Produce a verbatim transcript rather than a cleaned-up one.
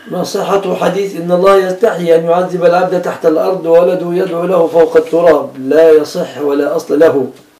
ما صحة حديث إن الله يستحي أن يعذب العبد تحت الأرض وولده يدعو له فوق التراب؟ لا يصح ولا أصل له.